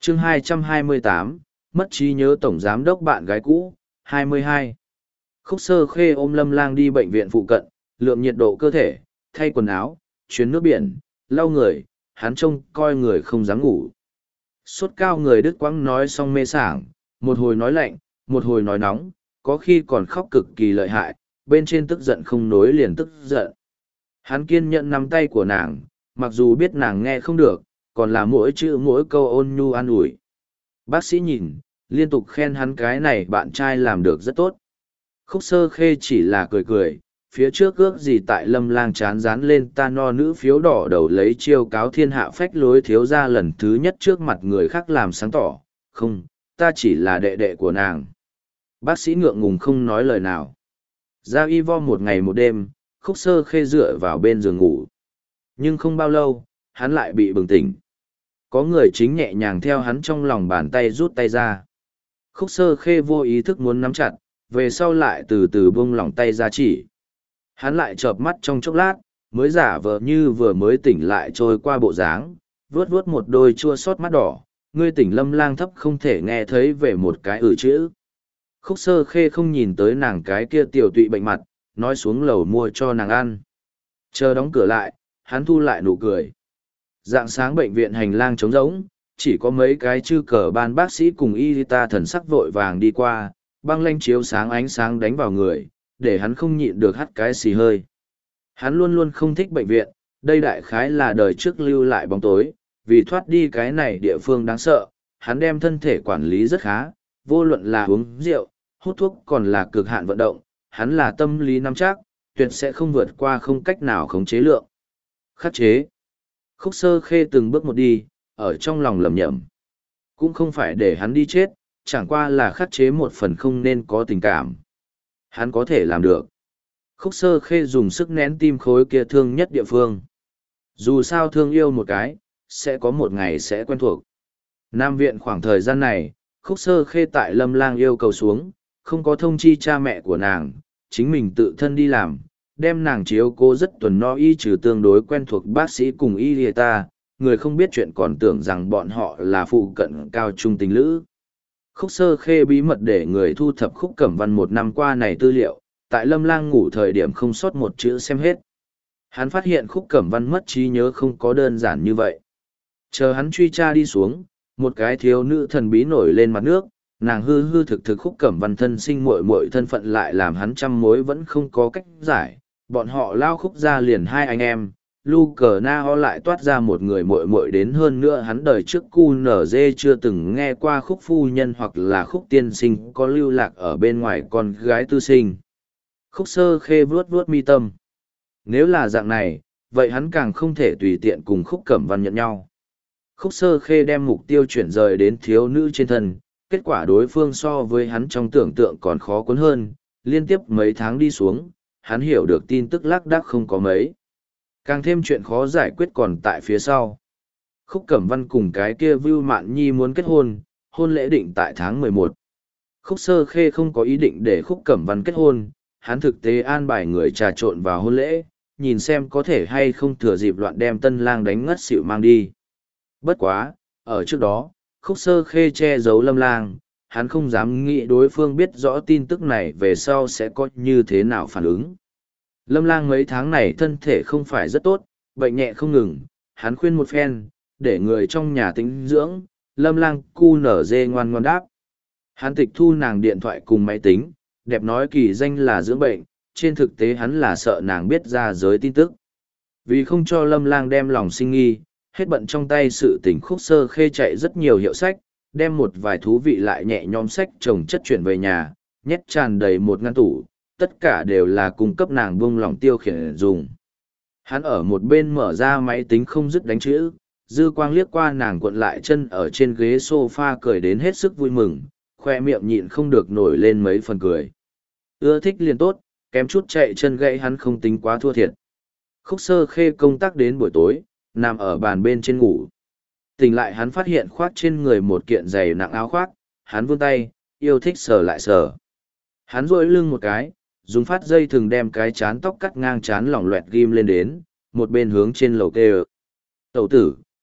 chương 228, mất trí nhớ tổng giám đốc bạn gái cũ, 22. Khúc Sơ Khê ôm Lâm Lang đi bệnh viện phụ cận, lượng nhiệt độ cơ thể, thay quần áo, chuyến nước biển, lau người, hắn trông coi người không dám ngủ. Sốt cao người đứt quãng nói xong mê sảng, một hồi nói lạnh, một hồi nói nóng, có khi còn khóc cực kỳ lợi hại, bên trên tức giận không nối liền tức giận. Hắn kiên nhẫn nắm tay của nàng, mặc dù biết nàng nghe không được, còn là mỗi chữ mỗi câu ôn nhu an ủi. Bác sĩ nhìn, liên tục khen hắn cái này bạn trai làm được rất tốt. Khúc Sơ Khê chỉ là cười cười, phía trước ước gì tại Lâm Lang chán dán lên ta no nữ phiếu đỏ đầu lấy chiêu cáo thiên hạ phách lối thiếu ra lần thứ nhất trước mặt người khác làm sáng tỏ, không, ta chỉ là đệ đệ của nàng. Bác sĩ ngượng ngùng không nói lời nào. Ra y vo một ngày một đêm, Khúc Sơ Khê dựa vào bên giường ngủ. Nhưng không bao lâu, hắn lại bị bừng tỉnh. Có người chính nhẹ nhàng theo hắn trong lòng bàn tay rút tay ra. Khúc Sơ Khê vô ý thức muốn nắm chặt, về sau lại từ từ buông lỏng tay ra chỉ. Hắn lại chợp mắt trong chốc lát, mới giả vờ như vừa mới tỉnh lại trôi qua bộ dáng, vuốt vuốt một đôi chua xót mắt đỏ, ngươi tỉnh Lâm Lang thấp không thể nghe thấy về một cái chữ. Khúc Sơ Khê không nhìn tới nàng cái kia tiểu tụy bệnh mặt, nói xuống lầu mua cho nàng ăn. Chờ đóng cửa lại, hắn thu lại nụ cười. Dạng sáng bệnh viện hành lang trống rỗng, chỉ có mấy cái chư cờ ban bác sĩ cùng y ta thần sắc vội vàng đi qua, băng lanh chiếu sáng ánh sáng đánh vào người, để hắn không nhịn được hắt cái xì hơi. Hắn luôn luôn không thích bệnh viện, đây đại khái là đời trước lưu lại bóng tối, vì thoát đi cái này địa phương đáng sợ, hắn đem thân thể quản lý rất khá, vô luận là uống rượu, hút thuốc còn là cực hạn vận động, hắn là tâm lý nắm chắc, tuyệt sẽ không vượt qua không cách nào khống chế lượng. Khắc chế. Khúc Sơ Khê từng bước một đi, ở trong lòng lầm nhầm. Cũng không phải để hắn đi chết, chẳng qua là khắc chế một phần không nên có tình cảm. Hắn có thể làm được. Khúc Sơ Khê dùng sức nén tim khối kia thương nhất địa phương. Dù sao thương yêu một cái, sẽ có một ngày sẽ quen thuộc. Nam viện khoảng thời gian này, Khúc Sơ Khê tại Lâm Lang yêu cầu xuống, không có thông chi cha mẹ của nàng, chính mình tự thân đi làm, đem nàng chiếu cố rất tuần no y trừ tương đối quen thuộc bác sĩ cùng y lìa ta, người không biết chuyện còn tưởng rằng bọn họ là phụ cận cao trung tình lữ. Khúc Sơ Khê bí mật để người thu thập Khúc Cẩm Văn một năm qua này tư liệu, tại Lâm Lang ngủ thời điểm không sót một chữ xem hết. Hắn phát hiện Khúc Cẩm Văn mất trí nhớ không có đơn giản như vậy. Chờ hắn truy tra đi xuống, một cái thiếu nữ thần bí nổi lên mặt nước, nàng hư hư thực thực Khúc Cẩm Văn thân sinh muội muội thân phận lại làm hắn trăm mối vẫn không có cách giải. Bọn họ lao Khúc ra liền hai anh em, Lu Cờ Na Ho lại toát ra một người muội muội đến hơn nữa hắn đời trước cu nở dê chưa từng nghe qua Khúc phu nhân hoặc là Khúc tiên sinh có lưu lạc ở bên ngoài con gái tư sinh. Khúc Sơ Khê vuốt vuốt mi tâm. Nếu là dạng này, vậy hắn càng không thể tùy tiện cùng Khúc Cẩm Văn nhận nhau. Khúc Sơ Khê đem mục tiêu chuyển rời đến thiếu nữ trên thân, kết quả đối phương so với hắn trong tưởng tượng còn khó cuốn hơn, liên tiếp mấy tháng đi xuống, hắn hiểu được tin tức lác đác không có mấy. Càng thêm chuyện khó giải quyết còn tại phía sau. Khúc Cẩm Văn cùng cái kia Vưu Mạn Nhi muốn kết hôn, hôn lễ định tại tháng 11. Khúc Sơ Khê không có ý định để Khúc Cẩm Văn kết hôn, hắn thực tế an bài người trà trộn vào hôn lễ, nhìn xem có thể hay không thừa dịp loạn đem tân lang đánh ngất xỉu mang đi. Bất quá, ở trước đó, Khúc Sơ Khê che giấu Lâm Lang, hắn không dám nghĩ đối phương biết rõ tin tức này về sau sẽ có như thế nào phản ứng. Lâm Lang mấy tháng này thân thể không phải rất tốt, bệnh nhẹ không ngừng, hắn khuyên một phen, để người trong nhà tĩnh dưỡng, Lâm Lang cu nở dê ngoan ngoan đáp. Hắn tịch thu nàng điện thoại cùng máy tính, đẹp nói kỳ danh là dưỡng bệnh, trên thực tế hắn là sợ nàng biết ra giới tin tức. Vì không cho Lâm Lang đem lòng sinh nghi, hết bận trong tay sự tình Khúc Sơ Khê chạy rất nhiều hiệu sách, đem một vài thú vị lại nhẹ nhõm sách chồng chất chuyển về nhà, nhét tràn đầy một ngăn tủ, tất cả đều là cung cấp nàng buông lòng tiêu khiển dùng. Hắn ở một bên mở ra máy tính không dứt đánh chữ, dư quang liếc qua nàng cuộn lại chân ở trên ghế sofa cười đến hết sức vui mừng, khoe miệng nhịn không được nổi lên mấy phần cười. Ưa thích liền tốt, kém chút chạy chân gãy hắn không tính quá thua thiệt. Khúc Sơ Khê công tác đến buổi tối, nằm ở bàn bên trên ngủ. Tỉnh lại hắn phát hiện khoác trên người một kiện giày nặng áo khoác, hắn vươn tay, yêu thích sờ lại sờ. Hắn duỗi lưng một cái, dùng phát dây thường đem cái chán tóc cắt ngang chán lỏng loẹt ghim lên đến, một bên hướng trên lầu kêu. Tẩu tử,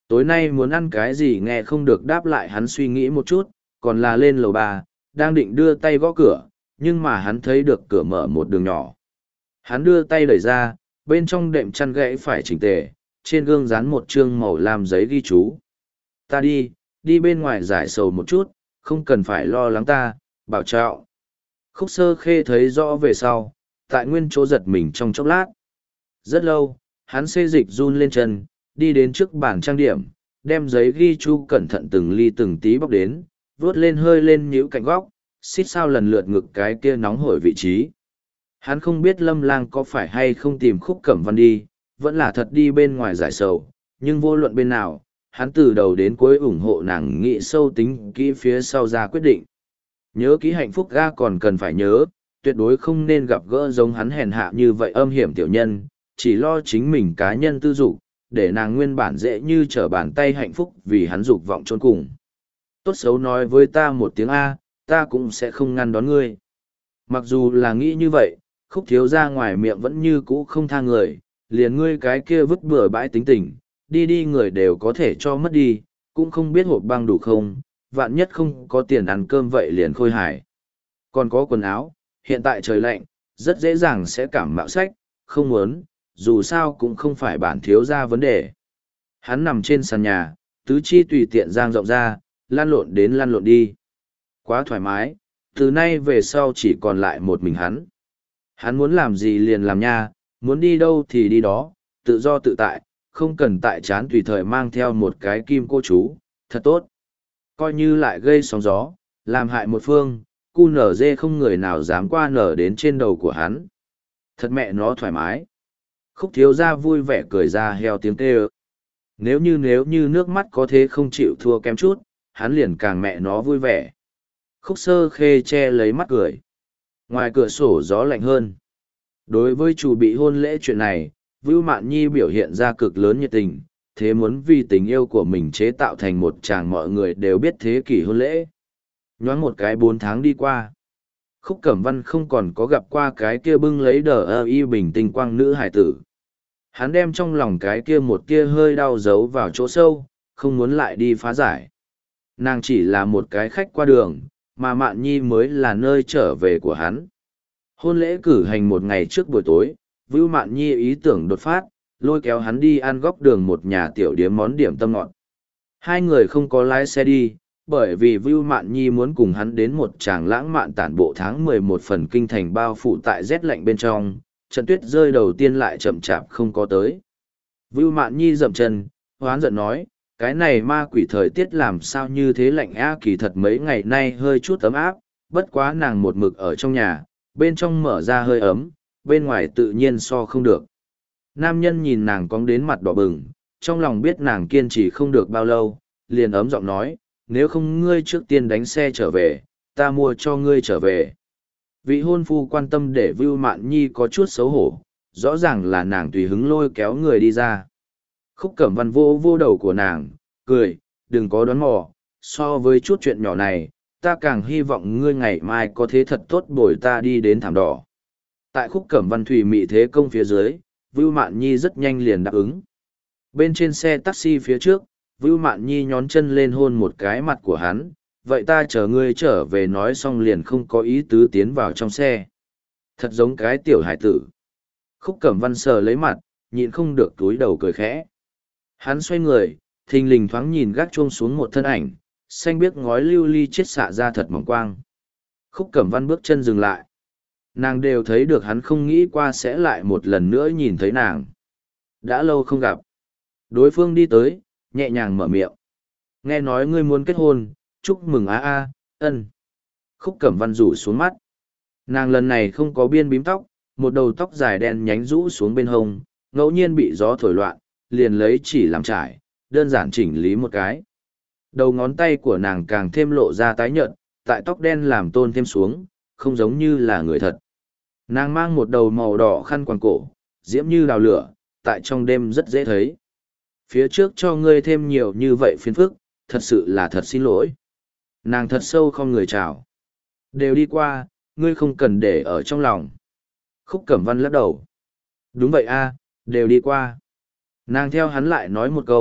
Tối nay muốn ăn cái gì nghe không được đáp lại, hắn suy nghĩ một chút, còn là lên lầu 3, đang định đưa tay gõ cửa, nhưng mà hắn thấy được cửa mở một đường nhỏ. Hắn đưa tay đẩy ra, bên trong đệm chăn gãy phải chỉnh tề, trên gương dán một chương màu lam giấy ghi chú. Ta đi bên ngoài giải sầu một chút, không cần phải lo lắng ta, bảo trọng. Khúc Sơ Khê thấy rõ về sau, tại nguyên chỗ giật mình trong chốc lát. Rất lâu, hắn xê dịch run lên chân, đi đến trước bàn trang điểm, đem giấy ghi chú cẩn thận từng ly từng tí bóc đến, vuốt lên hơi lên nhíu cạnh góc, xít sao lần lượt ngực cái kia nóng hổi vị trí. Hắn không biết Lâm Lang có phải hay không tìm Khúc Cẩm Văn đi, vẫn là thật đi bên ngoài giải sầu, nhưng vô luận bên nào, hắn từ đầu đến cuối ủng hộ nàng nghĩ sâu tính kỹ phía sau ra quyết định. Nhớ kỹ hạnh phúc ga còn cần phải nhớ, tuyệt đối không nên gặp gỡ giống hắn hèn hạ như vậy âm hiểm tiểu nhân, chỉ lo chính mình cá nhân tư dục, để nàng nguyên bản dễ như trở bàn tay hạnh phúc vì hắn dục vọng trốn cùng. Tốt xấu nói với ta một tiếng A, ta cũng sẽ không ngăn đón ngươi. Mặc dù là nghĩ như vậy, Khúc thiếu ra ngoài miệng vẫn như cũ không tha người, liền ngươi cái kia vứt bừa bãi tính tình, đi người đều có thể cho mất đi, cũng không biết hộp băng đủ không, vạn nhất không có tiền ăn cơm vậy liền khôi hài. Còn có quần áo, hiện tại trời lạnh, rất dễ dàng sẽ cảm mạo sách, không muốn, dù sao cũng không phải bản thiếu ra vấn đề. Hắn nằm trên sàn nhà, tứ chi tùy tiện giang rộng ra, lăn lộn đến lăn lộn đi. Quá thoải mái, từ nay về sau chỉ còn lại một mình hắn. Hắn muốn làm gì liền làm nha, muốn đi đâu thì đi đó, tự do tự tại, không cần tại chán tùy thời mang theo một cái kim cô chú, thật tốt. Coi như lại gây sóng gió, làm hại một phương, cu nở dê không người nào dám qua nở đến trên đầu của hắn. Thật mẹ nó thoải mái. Khúc thiếu ra vui vẻ cười ra heo tiếng kêu. Nếu như nước mắt có thế không chịu thua kém chút, hắn liền càng mẹ nó vui vẻ. Khúc Sơ Khê che lấy mắt cười. Ngoài cửa sổ gió lạnh hơn. Đối với chủ bị hôn lễ chuyện này, Vưu Mạn Nhi biểu hiện ra cực lớn nhiệt tình, thế muốn vì tình yêu của mình chế tạo thành một chàng mọi người đều biết thế kỷ hôn lễ. Nhoáng một cái 4 tháng đi qua. Khúc Cẩm Văn không còn có gặp qua cái kia bưng lấy đờ ơ y bình tinh quang nữ hải tử. Hắn đem trong lòng cái kia một kia hơi đau giấu vào chỗ sâu, không muốn lại đi phá giải. Nàng chỉ là một cái khách qua đường, mà Mạn Nhi mới là nơi trở về của hắn. Hôn lễ cử hành một ngày trước buổi tối, Vưu Mạn Nhi ý tưởng đột phát, lôi kéo hắn đi ăn góc đường một nhà tiểu điếm món điểm tâm ngọt. Hai người không có lái xe đi, bởi vì Vưu Mạn Nhi muốn cùng hắn đến một tràng lãng mạn tản bộ tháng 11 phần kinh thành bao phủ tại rét lạnh bên trong, trận tuyết rơi đầu tiên lại chậm chạp không có tới. Vưu Mạn Nhi dậm chân, hoán giận nói, cái này ma quỷ thời tiết làm sao như thế lạnh á, kỳ thật mấy ngày nay hơi chút ấm áp, bất quá nàng một mực ở trong nhà, bên trong mở ra hơi ấm, bên ngoài tự nhiên so không được. Nam nhân nhìn nàng cong đến mặt đỏ bừng, trong lòng biết nàng kiên trì không được bao lâu, liền ấm giọng nói, nếu không ngươi trước tiên đánh xe trở về, ta mua cho ngươi trở về. Vị hôn phu quan tâm để Vưu Mạn Nhi có chút xấu hổ, rõ ràng là nàng tùy hứng lôi kéo người đi ra. Khúc Cẩm Văn vô đầu của nàng, cười, đừng có đoán mò, so với chút chuyện nhỏ này, ta càng hy vọng ngươi ngày mai có thế thật tốt bồi ta đi đến thảm đỏ. Tại Khúc Cẩm Văn thủy mị thế công phía dưới, Vưu Mạn Nhi rất nhanh liền đáp ứng. Bên trên xe taxi phía trước, Vưu Mạn Nhi nhón chân lên hôn một cái mặt của hắn, vậy ta chờ ngươi trở về nói xong liền không có ý tứ tiến vào trong xe. Thật giống cái tiểu hải tử. Khúc Cẩm Văn sờ lấy mặt, nhịn không được túi đầu cười khẽ. Hắn xoay người, thình lình thoáng nhìn gác chuông xuống một thân ảnh, xanh biếc ngói lưu ly chết xạ ra thật mỏng quang. Khúc Cẩm Văn bước chân dừng lại. Nàng đều thấy được hắn không nghĩ qua sẽ lại một lần nữa nhìn thấy nàng. Đã lâu không gặp. Đối phương đi tới, nhẹ nhàng mở miệng. Nghe nói ngươi muốn kết hôn, chúc mừng ân. Khúc Cẩm Văn rủ xuống mắt. Nàng lần này không có biên bím tóc, một đầu tóc dài đen nhánh rũ xuống bên hông, ngẫu nhiên bị gió thổi loạn, liền lấy chỉ làm trải, đơn giản chỉnh lý một cái. Đầu ngón tay của nàng càng thêm lộ ra tái nhợt, tại tóc đen làm tôn thêm xuống, không giống như là người thật. Nàng mang một đầu màu đỏ khăn quàng cổ, diễm như đào lửa, tại trong đêm rất dễ thấy. Phía trước cho ngươi thêm nhiều như vậy phiền phức, thật sự là thật xin lỗi. Nàng thật sâu không người chào. Đều đi qua, ngươi không cần để ở trong lòng. Khúc Cẩm Văn lắc đầu. Đúng vậy đều đi qua. Nàng theo hắn lại nói một câu,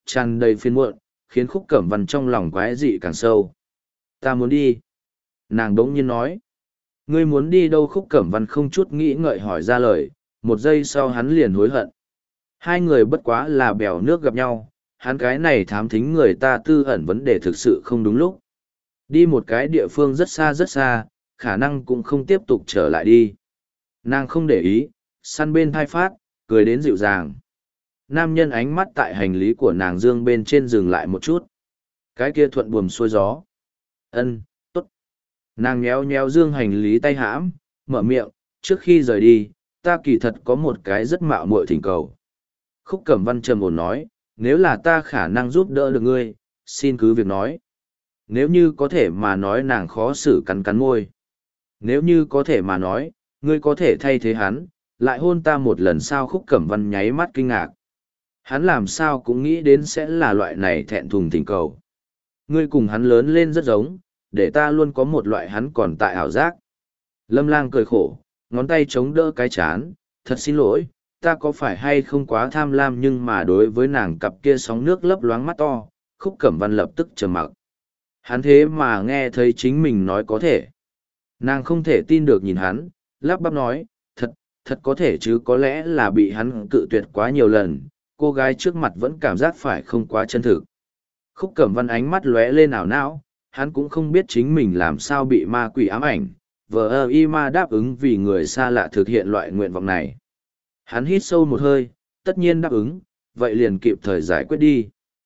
tràn đầy phiền muộn, khiến Khúc Cẩm Văn trong lòng quái dị càng sâu. Ta muốn đi. Nàng đống nhiên nói. Ngươi muốn đi đâu? Khúc Cẩm Văn không chút nghĩ ngợi hỏi ra lời, một giây sau hắn liền hối hận. Hai người bất quá là bèo nước gặp nhau, hắn cái này thám thính người ta tư ẩn vấn đề thực sự không đúng lúc. Đi một cái địa phương rất xa, khả năng cũng không tiếp tục trở lại đi. Nàng không để ý, săn bên thai phát, cười đến dịu dàng. Nam nhân ánh mắt tại hành lý của nàng dương bên trên dừng lại một chút. Cái kia thuận buồm xuôi gió. Ân, tốt. Nàng nhéo nhéo dương hành lý tay hãm, mở miệng, trước khi rời đi, ta kỳ thật có một cái rất mạo muội thỉnh cầu. Khúc Cẩm Văn trầm ổn nói, nếu là ta khả năng giúp đỡ được ngươi, xin cứ việc nói. Nếu như có thể mà nói, nàng khó xử cắn cắn môi. Nếu như có thể mà nói, ngươi có thể thay thế hắn, lại hôn ta một lần. Sao? Khúc Cẩm Văn nháy mắt kinh ngạc. Hắn làm sao cũng nghĩ đến sẽ là loại này thẹn thùng thỉnh cầu. Ngươi cùng hắn lớn lên rất giống, để ta luôn có một loại hắn còn tại ảo giác. Lâm Lang cười khổ, ngón tay chống đỡ cái chán, thật xin lỗi, ta có phải hay không quá tham lam? Nhưng mà đối với nàng cặp kia sóng nước lấp loáng mắt to, Khúc Cẩm Văn lập tức trầm mặc. Hắn thế mà nghe thấy chính mình nói có thể. Nàng không thể tin được nhìn hắn, lắp bắp nói, thật có thể chứ? Có lẽ là bị hắn cự tuyệt quá nhiều lần, cô gái trước mặt vẫn cảm giác phải không quá chân thực. Khúc Cẩm Văn ánh mắt lóe lên ảo não, hắn cũng không biết chính mình làm sao bị ma quỷ ám ảnh, vờ y ma đáp ứng vì người xa lạ thực hiện loại nguyện vọng này. Hắn hít sâu một hơi, tất nhiên đáp ứng, vậy liền kịp thời giải quyết đi.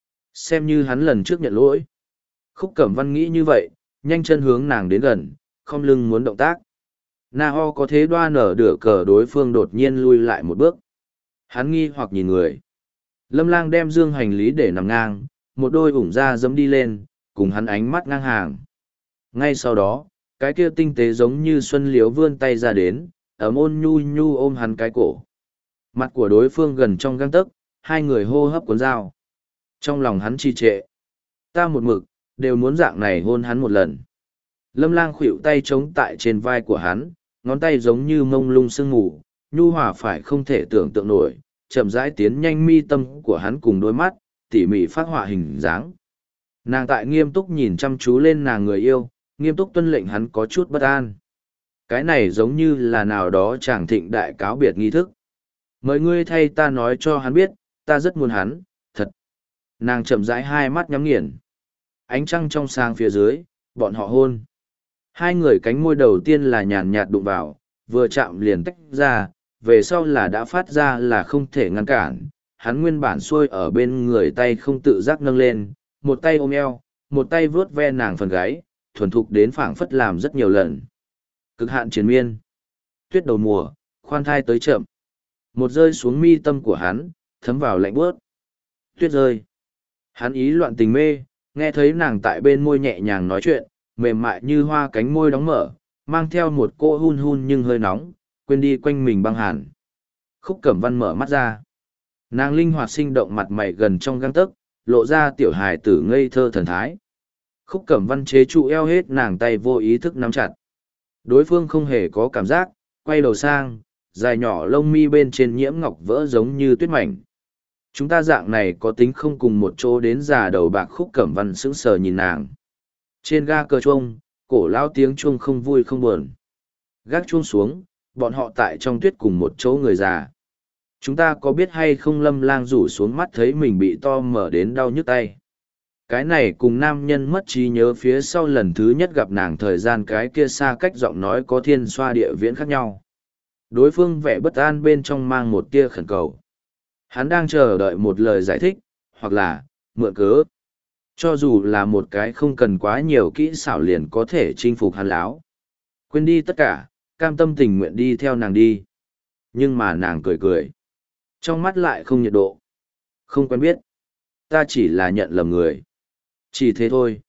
Xem như hắn lần trước nhận lỗi. Khúc Cẩm Văn nghĩ như vậy, nhanh chân hướng nàng đến gần, khom lưng muốn động tác. Na Ho có thế đoan nở đửa cờ, đối phương đột nhiên lui lại một bước. Hắn nghi hoặc nhìn người. Lâm Lang đem dương hành lý để nằm ngang, một đôi ủng ra dẫm đi lên, cùng hắn ánh mắt ngang hàng. Ngay sau đó, cái kia tinh tế giống như xuân liếu vươn tay ra đến, ấm ôn nhu nhu ôm hắn cái cổ. Mặt của đối phương gần trong gang tấc, hai người hô hấp cuốn dao. Trong lòng hắn trì trệ. Ta một mực, đều muốn dạng này hôn hắn một lần. Lâm Lang khuỵu tay chống tại trên vai của hắn, ngón tay giống như mông lung sương mù, nhu hòa phải không thể tưởng tượng nổi, chậm rãi tiến nhanh mi tâm của hắn cùng đôi mắt, tỉ mỉ phát họa hình dáng. Nàng tại nghiêm túc nhìn chăm chú lên nàng người yêu, nghiêm túc tuân lệnh hắn có chút bất an. Cái này giống như là nào đó chàng thịnh đại cáo biệt nghi thức. Mời ngươi thay ta nói cho hắn biết, ta rất muốn hắn, thật. Nàng chậm rãi hai mắt nhắm nghiền. Ánh trăng trong sáng phía dưới, bọn họ hôn. Hai người cánh môi đầu tiên là nhàn nhạt đụng vào, vừa chạm liền tách ra, về sau là đã phát ra là không thể ngăn cản. Hắn nguyên bản xuôi ở bên người tay không tự giác nâng lên, một tay ôm eo, một tay vướt ve nàng phần gáy, thuần thục đến phảng phất làm rất nhiều lần. Cực hạn triền miên. Tuyết đầu mùa, khoan thai tới chậm. Một rơi xuống mi tâm của hắn, thấm vào lạnh buốt. Tuyết rơi. Hắn ý loạn tình mê, nghe thấy nàng tại bên môi nhẹ nhàng nói chuyện, mềm mại như hoa cánh môi đóng mở, mang theo một cô hun hun nhưng hơi nóng, quên đi quanh mình băng hàn. Khúc Cẩm Văn mở mắt ra. Nàng linh hoạt sinh động, mặt mày gần trong gang tấc, lộ ra tiểu hài tử ngây thơ thần thái. Khúc Cẩm Văn chế trụ eo hết nàng, tay vô ý thức nắm chặt. Đối phương không hề có cảm giác, quay đầu sang, dài nhỏ lông mi bên trên nhiễm ngọc vỡ giống như tuyết mảnh. Chúng ta dạng này có tính không cùng một chỗ đến già đầu bạc? Khúc Cẩm Văn sững sờ nhìn nàng. Trên ga cờ chuông, cổ lao tiếng chuông không vui không buồn. Gác chuông xuống, bọn họ tại trong tuyết cùng một chỗ người già. Chúng ta có biết hay không? Lâm Lang rủ xuống mắt thấy mình bị to mở đến đau nhức tay. Cái này cùng nam nhân mất trí nhớ phía sau lần thứ nhất gặp nàng thời gian cái kia xa cách giọng nói có thiên xoa địa viễn khác nhau. Đối phương vẻ bất an bên trong mang một tia khẩn cầu. Hắn đang chờ đợi một lời giải thích, hoặc là, mượn cớ. Cho dù là một cái không cần quá nhiều kỹ xảo liền có thể chinh phục hắn láo. Quên đi tất cả, cam tâm tình nguyện đi theo nàng đi. Nhưng mà nàng cười cười. Trong mắt lại không nhiệt độ. Không quen biết. Ta chỉ là nhận lầm người. Chỉ thế thôi.